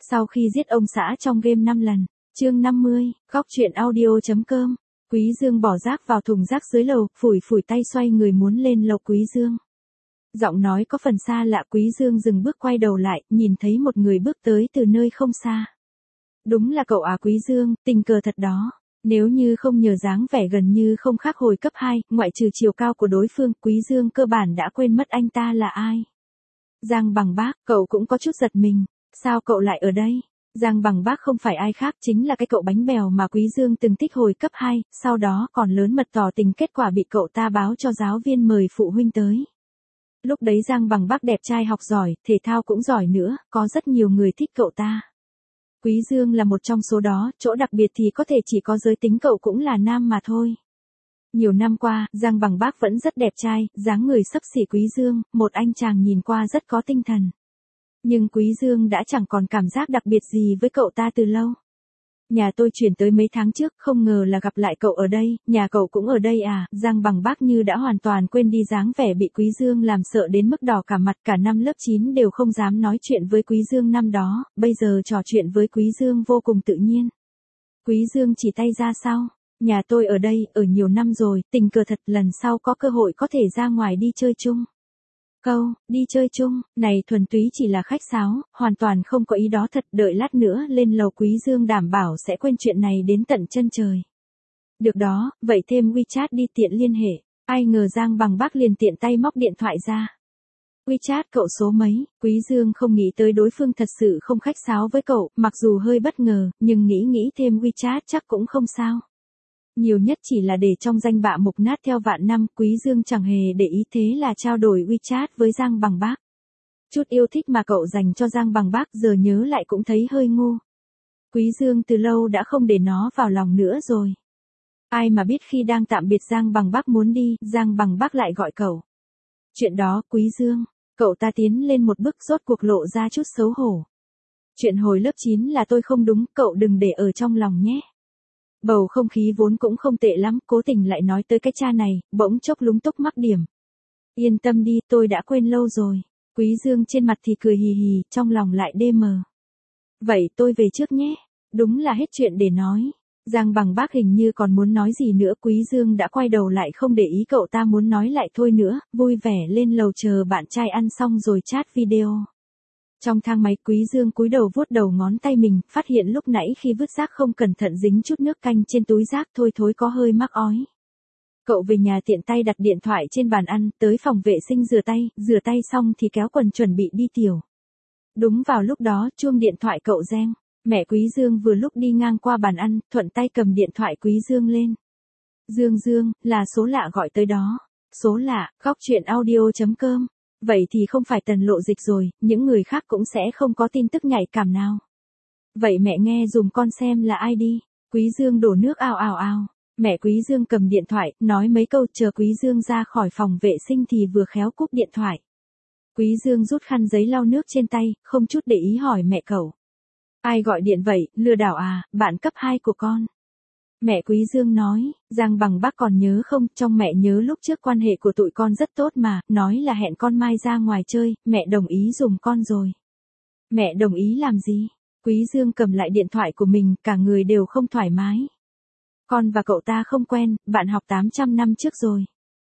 Sau khi giết ông xã trong game 5 lần. Chương 50, góc truyện audio.com. Quý Dương bỏ rác vào thùng rác dưới lầu, phủi phủi tay xoay người muốn lên lầu. Quý Dương. Giọng nói có phần xa lạ. Quý Dương dừng bước quay đầu lại, nhìn thấy một người bước tới từ nơi không xa. Đúng là cậu à Quý Dương, tình cờ thật đó. Nếu như không nhờ dáng vẻ gần như không khác hồi cấp 2, ngoại trừ chiều cao của đối phương, Quý Dương cơ bản đã quên mất anh ta là ai. Giang Bằng Bác, cậu cũng có chút giật mình. Sao cậu lại ở đây? Giang Bằng Bác không phải ai khác, chính là cái cậu bánh bèo mà Quý Dương từng thích hồi cấp 2, sau đó còn lớn mật tỏ tình, kết quả bị cậu ta báo cho giáo viên mời phụ huynh tới. Lúc đấy Giang Bằng Bác đẹp trai, học giỏi, thể thao cũng giỏi nữa, có rất nhiều người thích cậu ta. Quý Dương là một trong số đó, chỗ đặc biệt thì có thể chỉ có giới tính cậu cũng là nam mà thôi. Nhiều năm qua, Giang Bằng Bác vẫn rất đẹp trai, dáng người xấp xỉ Quý Dương, một anh chàng nhìn qua rất có tinh thần. Nhưng Quý Dương đã chẳng còn cảm giác đặc biệt gì với cậu ta từ lâu. Nhà tôi chuyển tới mấy tháng trước, không ngờ là gặp lại cậu ở đây, nhà cậu cũng ở đây à? Giang Bằng Bác như đã hoàn toàn quên đi dáng vẻ bị Quý Dương làm sợ đến mức đỏ cả mặt, cả năm lớp 9 đều không dám nói chuyện với Quý Dương năm đó, bây giờ trò chuyện với Quý Dương vô cùng tự nhiên. Quý Dương chỉ tay ra sau, nhà tôi ở đây, ở nhiều năm rồi, tình cờ thật, lần sau có cơ hội có thể ra ngoài đi chơi chung. Câu, đi chơi chung, này thuần túy chỉ là khách sáo, hoàn toàn không có ý đó thật, đợi lát nữa lên lầu Quý Dương đảm bảo sẽ quên chuyện này đến tận chân trời. Được đó, vậy thêm WeChat đi tiện liên hệ, ai ngờ Giang Bằng Bác liền tiện tay móc điện thoại ra. WeChat cậu số mấy? Quý Dương không nghĩ tới đối phương thật sự không khách sáo với cậu, mặc dù hơi bất ngờ, nhưng nghĩ thêm WeChat chắc cũng không sao. Nhiều nhất chỉ là để trong danh bạ mục nát theo vạn năm, Quý Dương chẳng hề để ý, thế là trao đổi WeChat với Giang Bằng Bác. Chút yêu thích mà cậu dành cho Giang Bằng Bác giờ nhớ lại cũng thấy hơi ngu. Quý Dương từ lâu đã không để nó vào lòng nữa rồi. Ai mà biết khi đang tạm biệt Giang Bằng Bác muốn đi, Giang Bằng Bác lại gọi cậu. Chuyện đó, Quý Dương, cậu ta tiến lên một bước rốt cuộc lộ ra chút xấu hổ. Chuyện hồi lớp 9 là tôi không đúng, cậu đừng để ở trong lòng nhé. Bầu không khí vốn cũng không tệ lắm, cố tình lại nói tới cái cha này, bỗng chốc lúng túc mắc điểm. Yên tâm đi, tôi đã quên lâu rồi. Quý Dương trên mặt thì cười hì hì, trong lòng lại đê mờ. Vậy tôi về trước nhé. Đúng là hết chuyện để nói. Giang Bằng Bác hình như còn muốn nói gì nữa, Quý Dương đã quay đầu lại không để ý cậu ta muốn nói lại thôi nữa, vui vẻ lên lầu chờ bạn trai ăn xong rồi chat video. Trong thang máy Quý Dương cúi đầu vuốt đầu ngón tay mình, phát hiện lúc nãy khi vứt rác không cẩn thận dính chút nước canh trên túi rác, thôi thối có hơi mắc ói. Cậu về nhà tiện tay đặt điện thoại trên bàn ăn, tới phòng vệ sinh rửa tay xong thì kéo quần chuẩn bị đi tiểu. Đúng vào lúc đó, chuông điện thoại cậu reng, mẹ Quý Dương vừa lúc đi ngang qua bàn ăn, thuận tay cầm điện thoại Quý Dương lên. Dương, là số lạ gọi tới đó. Số lạ, góc truyện audio.com. Vậy thì không phải Tần Lộ Dịch rồi, những người khác cũng sẽ không có tin tức nhạy cảm nào. Vậy mẹ nghe dùm con xem là ai đi. Quý Dương đổ nước ào ào ào. Mẹ Quý Dương cầm điện thoại, nói mấy câu, chờ Quý Dương ra khỏi phòng vệ sinh thì vừa khéo cúp điện thoại. Quý Dương rút khăn giấy lau nước trên tay, không chút để ý hỏi mẹ cậu. Ai gọi điện vậy, lừa đảo à, bạn cấp 2 của con. Mẹ Quý Dương nói, Giang Bằng Bác còn nhớ không, trong mẹ nhớ lúc trước quan hệ của tụi con rất tốt mà, nói là hẹn con mai ra ngoài chơi, mẹ đồng ý dùm con rồi. Mẹ đồng ý làm gì? Quý Dương cầm lại điện thoại của mình, cả người đều không thoải mái. Con và cậu ta không quen, bạn học 800 năm trước rồi.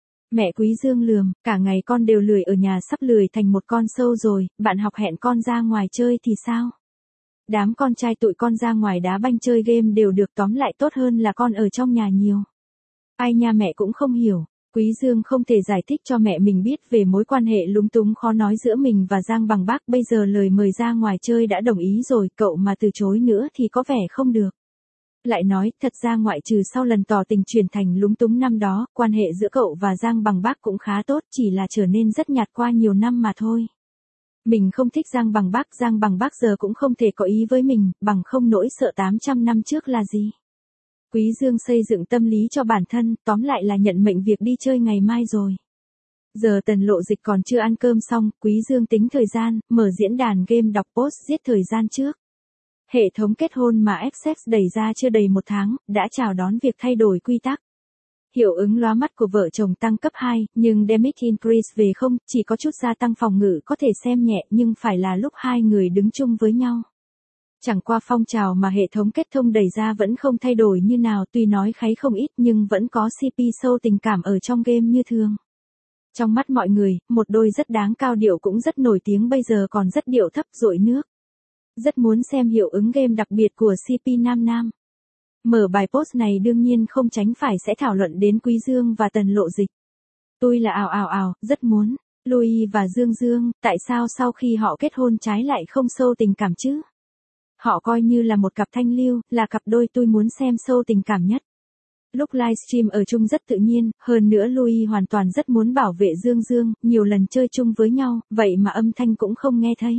Mẹ Quý Dương lườm, cả ngày con đều lười ở nhà, sắp lười thành một con sâu rồi, bạn học hẹn con ra ngoài chơi thì sao? Đám con trai tụi con ra ngoài đá banh chơi game đều được, tóm lại tốt hơn là con ở trong nhà nhiều. Ai nha, mẹ cũng không hiểu. Quý Dương không thể giải thích cho mẹ mình biết về mối quan hệ lúng túng khó nói giữa mình và Giang Bằng Bác, bây giờ lời mời ra ngoài chơi đã đồng ý rồi, cậu mà từ chối nữa thì có vẻ không được. Lại nói, thật ra ngoại trừ sau lần tỏ tình chuyển thành lúng túng năm đó, quan hệ giữa cậu và Giang Bằng Bác cũng khá tốt, chỉ là trở nên rất nhạt qua nhiều năm mà thôi. Mình không thích Giang Bằng Bác giờ cũng không thể có ý với mình, bằng không nỗi sợ 800 năm trước là gì. Quý Dương xây dựng tâm lý cho bản thân, tóm lại là nhận mệnh việc đi chơi ngày mai rồi. Giờ Tần Lộ Dịch còn chưa ăn cơm xong, Quý Dương tính thời gian, mở diễn đàn game đọc post giết thời gian trước. Hệ thống kết hôn mà Access đẩy ra chưa đầy một tháng, đã chào đón việc thay đổi quy tắc. Hiệu ứng lóa mắt của vợ chồng tăng cấp 2, nhưng damage increase về không, chỉ có chút gia tăng phòng ngự có thể xem nhẹ, nhưng phải là lúc hai người đứng chung với nhau. Chẳng qua phong trào mà hệ thống kết thông đẩy ra vẫn không thay đổi như nào, tuy nói kháy không ít nhưng vẫn có CP sâu tình cảm ở trong game như thường. Trong mắt mọi người, một đôi rất đáng cao điệu cũng rất nổi tiếng bây giờ còn rất điệu thấp dội nước. Rất muốn xem hiệu ứng game đặc biệt của CP nam nam. Mở bài post này đương nhiên không tránh phải sẽ thảo luận đến Quý Dương và Tần Lộ Dịch. Tôi là rất muốn. Louis và Dương Dương, tại sao sau khi họ kết hôn trái lại không sâu tình cảm chứ? Họ coi như là một cặp thanh lưu, là cặp đôi tôi muốn xem sâu tình cảm nhất. Lúc livestream ở chung rất tự nhiên, hơn nữa Louis hoàn toàn rất muốn bảo vệ Dương Dương, nhiều lần chơi chung với nhau, vậy mà âm thanh cũng không nghe thấy.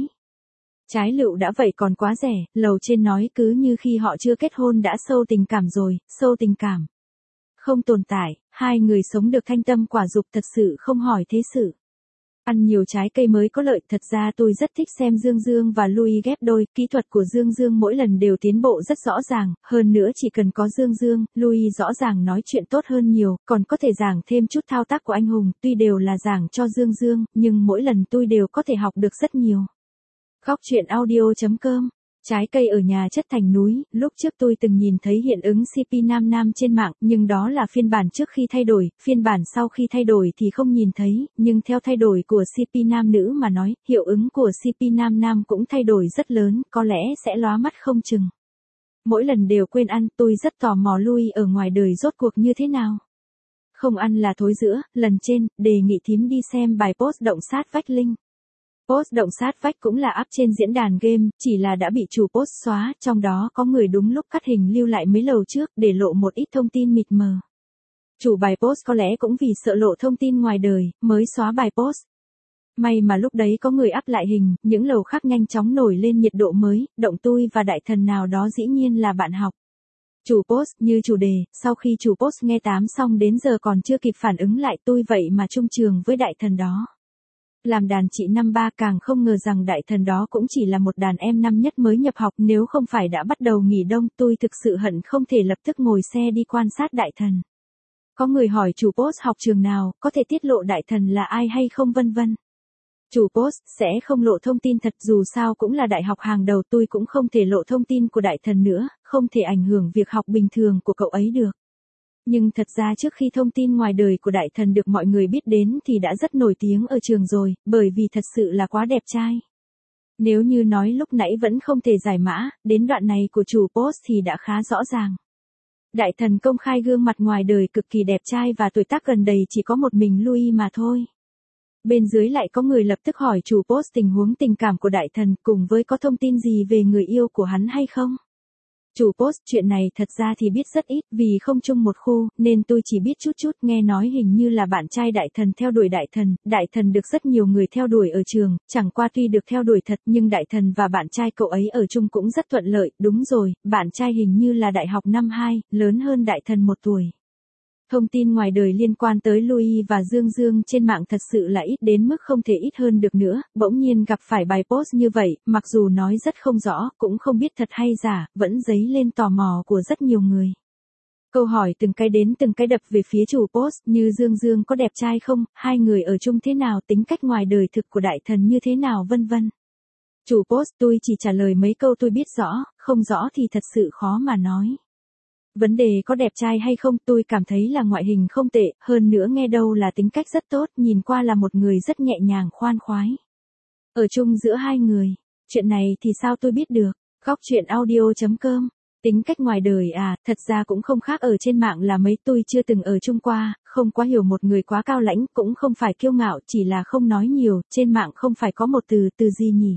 Trái lựu đã vậy còn quá rẻ, lầu trên nói cứ như khi họ chưa kết hôn đã sâu tình cảm rồi, sâu tình cảm. Không tồn tại, hai người sống được thanh tâm quả dục thật sự không hỏi thế sự. Ăn nhiều trái cây mới có lợi, thật ra tôi rất thích xem Dương Dương và Louis ghép đôi, kỹ thuật của Dương Dương mỗi lần đều tiến bộ rất rõ ràng, hơn nữa chỉ cần có Dương Dương, Louis rõ ràng nói chuyện tốt hơn nhiều, còn có thể giảng thêm chút thao tác của anh hùng, tuy đều là giảng cho Dương Dương, nhưng mỗi lần tôi đều có thể học được rất nhiều. Góc truyện audio.com. Trái cây ở nhà chất thành núi, lúc trước tôi từng nhìn thấy hiện ứng CP nam nam trên mạng, nhưng đó là phiên bản trước khi thay đổi, phiên bản sau khi thay đổi thì không nhìn thấy, nhưng theo thay đổi của CP nam nữ mà nói, hiệu ứng của CP nam nam cũng thay đổi rất lớn, có lẽ sẽ lóa mắt không chừng. Mỗi lần đều quên ăn, tôi rất tò mò Louis ở ngoài đời rốt cuộc như thế nào. Không ăn là thối giữa, lần trên, đề nghị thím đi xem bài post động sát vách link. Post động sát vách cũng là up trên diễn đàn game, chỉ là đã bị chủ post xóa, trong đó có người đúng lúc cắt hình lưu lại mấy lầu trước để lộ một ít thông tin mịt mờ. Chủ bài post có lẽ cũng vì sợ lộ thông tin ngoài đời, mới xóa bài post. May mà lúc đấy có người up lại hình, những lầu khác nhanh chóng nổi lên nhiệt độ mới, động tôi và đại thần nào đó dĩ nhiên là bạn học. Chủ post, như chủ đề, sau khi chủ post nghe tám xong đến giờ còn chưa kịp phản ứng lại tôi vậy mà chung trường với đại thần đó. Làm đàn chị năm ba càng không ngờ rằng đại thần đó cũng chỉ là một đàn em năm nhất mới nhập học, nếu không phải đã bắt đầu nghỉ đông tôi thực sự hận không thể lập tức ngồi xe đi quan sát đại thần. Có người hỏi chủ post học trường nào, có thể tiết lộ đại thần là ai hay không vân vân. Chủ post sẽ không lộ thông tin thật, dù sao cũng là đại học hàng đầu, tôi cũng không thể lộ thông tin của đại thần nữa, không thể ảnh hưởng việc học bình thường của cậu ấy được. Nhưng thật ra trước khi thông tin ngoài đời của đại thần được mọi người biết đến thì đã rất nổi tiếng ở trường rồi, bởi vì thật sự là quá đẹp trai. Nếu như nói lúc nãy vẫn không thể giải mã, đến đoạn này của chủ post thì đã khá rõ ràng. Đại thần công khai gương mặt ngoài đời cực kỳ đẹp trai và tuổi tác gần đầy chỉ có một mình Louis mà thôi. Bên dưới lại có người lập tức hỏi chủ post tình huống tình cảm của đại thần cùng với có thông tin gì về người yêu của hắn hay không. Chủ post chuyện này thật ra thì biết rất ít, vì không chung một khu, nên tôi chỉ biết chút nghe nói hình như là bạn trai đại thần theo đuổi đại thần được rất nhiều người theo đuổi ở trường, chẳng qua tuy được theo đuổi thật nhưng đại thần và bạn trai cậu ấy ở chung cũng rất thuận lợi, đúng rồi, bạn trai hình như là đại học năm 2, lớn hơn đại thần 1 tuổi. Thông tin ngoài đời liên quan tới Louis và Dương Dương trên mạng thật sự là ít đến mức không thể ít hơn được nữa, bỗng nhiên gặp phải bài post như vậy, mặc dù nói rất không rõ, cũng không biết thật hay giả, vẫn dấy lên tò mò của rất nhiều người. Câu hỏi từng cái đến từng cái đập về phía chủ post, như Dương Dương có đẹp trai không, hai người ở chung thế nào, tính cách ngoài đời thực của đại thần như thế nào vân vân. Chủ post tôi chỉ trả lời mấy câu tôi biết rõ, không rõ thì thật sự khó mà nói. Vấn đề có đẹp trai hay không tôi cảm thấy là ngoại hình không tệ, hơn nữa nghe đâu là tính cách rất tốt, nhìn qua là một người rất nhẹ nhàng khoan khoái. Ở chung giữa hai người, chuyện này thì sao tôi biết được, góc truyện audio.com. Tính cách ngoài đời à, thật ra cũng không khác ở trên mạng là mấy, tôi chưa từng ở chung qua, không quá hiểu một người quá cao lãnh, cũng không phải kiêu ngạo, chỉ là không nói nhiều, trên mạng không phải có một từ gì nhỉ?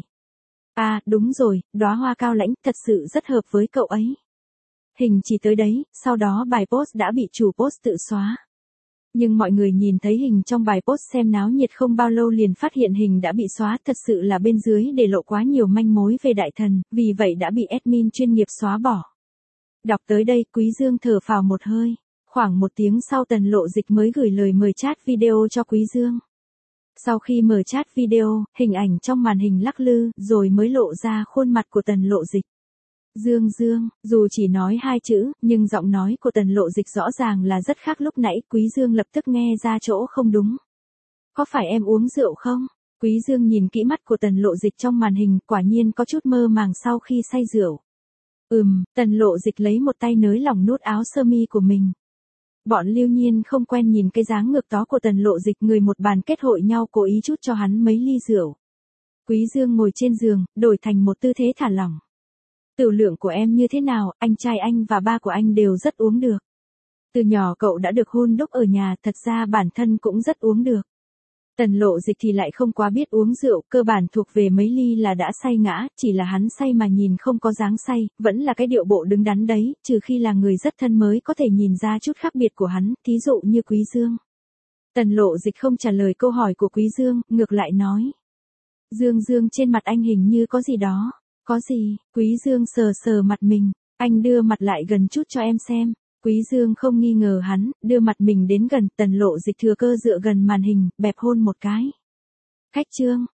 À, đúng rồi, đóa hoa cao lãnh, thật sự rất hợp với cậu ấy. Hình chỉ tới đấy, sau đó bài post đã bị chủ post tự xóa. Nhưng mọi người nhìn thấy hình trong bài post xem náo nhiệt không bao lâu liền phát hiện hình đã bị xóa, thật sự là bên dưới để lộ quá nhiều manh mối về đại thần, vì vậy đã bị admin chuyên nghiệp xóa bỏ. Đọc tới đây, Quý Dương thở phào một hơi. Khoảng 1 tiếng sau Tần Lộ Dịch mới gửi lời mời chat video cho Quý Dương. Sau khi mở chat video, hình ảnh trong màn hình lắc lư, rồi mới lộ ra khuôn mặt của Tần Lộ Dịch. Dương Dương, dù chỉ nói 2 chữ, nhưng giọng nói của Tần Lộ Dịch rõ ràng là rất khác lúc nãy, Quý Dương lập tức nghe ra chỗ không đúng. Có phải em uống rượu không? Quý Dương nhìn kỹ mắt của Tần Lộ Dịch trong màn hình, quả nhiên có chút mơ màng sau khi say rượu. Tần Lộ Dịch lấy một tay nới lỏng nút áo sơ mi của mình. Bọn Lưu Nhiên không quen nhìn cái dáng ngực tó của Tần Lộ Dịch, người một bàn kết hội nhau cố ý chút cho hắn mấy ly rượu. Quý Dương ngồi trên giường, đổi thành một tư thế thả lỏng. Tiểu lượng của em như thế nào, anh trai anh và ba của anh đều rất uống được. Từ nhỏ cậu đã được hun đúc ở nhà, thật ra bản thân cũng rất uống được. Tần Lộ Dịch thì lại không quá biết uống rượu, cơ bản thuộc về mấy ly là đã say ngã, chỉ là hắn say mà nhìn không có dáng say, vẫn là cái điệu bộ đứng đắn đấy, trừ khi là người rất thân mới có thể nhìn ra chút khác biệt của hắn, thí dụ như Quý Dương. Tần Lộ Dịch không trả lời câu hỏi của Quý Dương, ngược lại nói. Dương, trên mặt anh hình như có gì đó. Có gì? Quý Dương sờ sờ mặt mình, anh đưa mặt lại gần chút cho em xem. Quý Dương không nghi ngờ hắn, đưa mặt mình đến gần, Tần Lộ Dịch thừa cơ dựa gần màn hình, bẹp hôn một cái. Khách trương,